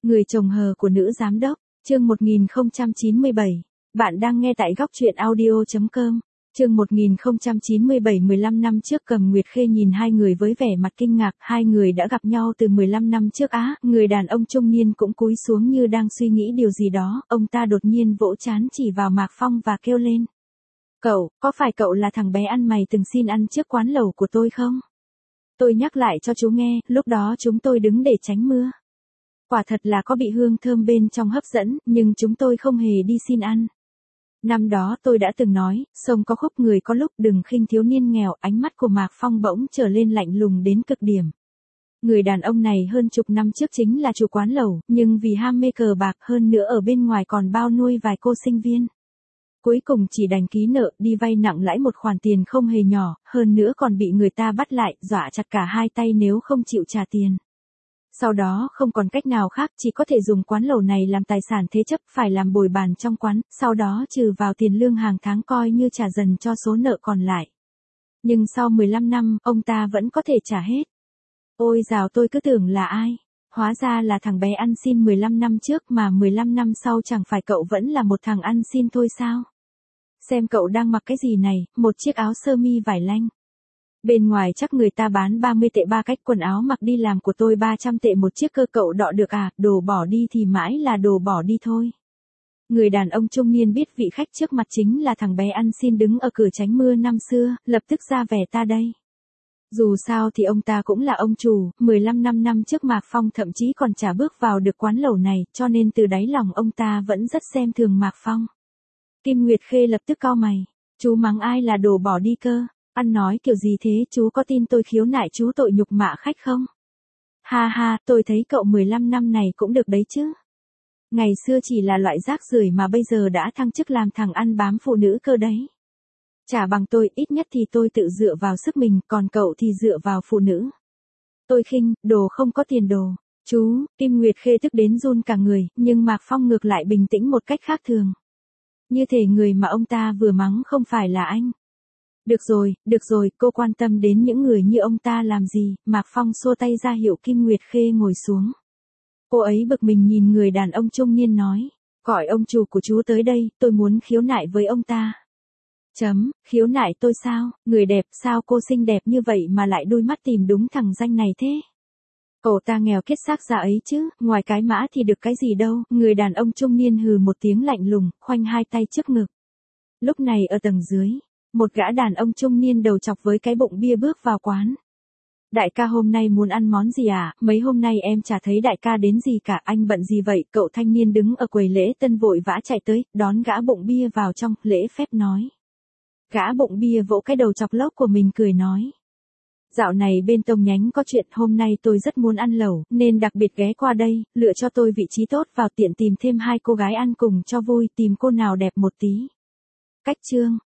Người chồng hờ của nữ giám đốc, chương 1097. Bạn đang nghe tại góc truyện audio.com. Chương 1097. 15 năm trước Cầm Nguyệt Khê nhìn hai người với vẻ mặt kinh ngạc, hai người đã gặp nhau từ 15 năm trước á, người đàn ông trung niên cũng cúi xuống như đang suy nghĩ điều gì đó, ông ta đột nhiên vỗ trán chỉ vào Mạc Phong và kêu lên. Cậu, có phải cậu là thằng bé ăn mày từng xin ăn trước quán lẩu của tôi không? Tôi nhắc lại cho chú nghe, lúc đó chúng tôi đứng để tránh mưa. Quả thật là có bị hương thơm bên trong hấp dẫn, nhưng chúng tôi không hề đi xin ăn. Năm đó tôi đã từng nói, sông có khúc người có lúc đừng khinh thiếu niên nghèo, ánh mắt của Mạc Phong bỗng trở lên lạnh lùng đến cực điểm. Người đàn ông này hơn chục năm trước chính là chủ quán lẩu, nhưng vì ham mê cờ bạc hơn nữa ở bên ngoài còn bao nuôi vài cô sinh viên. Cuối cùng chỉ đành ký nợ, đi vay nặng lãi một khoản tiền không hề nhỏ, hơn nữa còn bị người ta bắt lại, dọa chặt cả hai tay nếu không chịu trả tiền. Sau đó không còn cách nào khác, chỉ có thể dùng quán lẩu này làm tài sản thế chấp, phải làm bồi bàn trong quán, sau đó trừ vào tiền lương hàng tháng coi như trả dần cho số nợ còn lại. Nhưng sau 15 năm, ông ta vẫn có thể trả hết. Ôi dào, tôi cứ tưởng là ai. Hóa ra là thằng bé ăn xin 15 năm trước, mà 15 năm sau chẳng phải cậu vẫn là một thằng ăn xin thôi sao? Xem cậu đang mặc cái gì này, một chiếc áo sơ mi vải lanh. Bên ngoài chắc người ta bán 30 tệ ba cách, quần áo mặc đi làm của tôi 300 tệ một chiếc cơ, cậu đọ được à, đồ bỏ đi thì mãi là đồ bỏ đi thôi. Người đàn ông trung niên biết vị khách trước mặt chính là thằng bé ăn xin đứng ở cửa tránh mưa năm xưa, lập tức ra vẻ ta đây. Dù sao thì ông ta cũng là ông chủ, 15 năm trước Mạc Phong thậm chí còn chả bước vào được quán lẩu này, cho nên từ đáy lòng ông ta vẫn rất xem thường Mạc Phong. Kim Nguyệt Khê lập tức cau mày, chú mắng ai là đồ bỏ đi cơ? Ăn nói kiểu gì thế, chú có tin tôi khiếu nại chú tội nhục mạ khách không? Ha ha, tôi thấy cậu 15 năm này cũng được đấy chứ. Ngày xưa chỉ là loại rác rưởi mà bây giờ đã thăng chức làm thằng ăn bám phụ nữ cơ đấy. Chả bằng tôi, ít nhất thì tôi tự dựa vào sức mình, còn cậu thì dựa vào phụ nữ. Tôi khinh, đồ không có tiền đồ. Chú, Kim Nguyệt Khê tức đến run cả người, nhưng Mạc Phong ngược lại bình tĩnh một cách khác thường. Như thể người mà ông ta vừa mắng không phải là anh. Được rồi, cô quan tâm đến những người như ông ta làm gì? Mạc Phong xua tay ra hiệu Kim Nguyệt Khê ngồi xuống. Cô ấy bực mình nhìn người đàn ông trung niên nói, gọi ông chủ của chú tới đây, tôi muốn khiếu nại với ông ta. Khiếu nại tôi sao? Người đẹp, sao cô xinh đẹp như vậy mà lại đôi mắt tìm đúng thằng danh này thế? Cậu ta nghèo kiết xác ra ấy chứ, ngoài cái mã thì được cái gì đâu? Người đàn ông trung niên hừ một tiếng lạnh lùng, khoanh hai tay trước ngực. Lúc này ở tầng dưới, một gã đàn ông trung niên đầu chọc với cái bụng bia bước vào quán. Đại ca hôm nay muốn ăn món gì à? Mấy hôm nay em chả thấy đại ca đến gì cả, anh bận gì vậy? Cậu thanh niên đứng ở quầy lễ tân vội vã chạy tới, đón gã bụng bia vào trong, lễ phép nói. Gã bụng bia vỗ cái đầu chọc lốc của mình cười nói. Dạo này bên Tông Nhánh có chuyện, hôm nay tôi rất muốn ăn lẩu, nên đặc biệt ghé qua đây, lựa cho tôi vị trí tốt vào tiện tìm thêm hai cô gái ăn cùng cho vui, tìm cô nào đẹp một tí. Cách chương.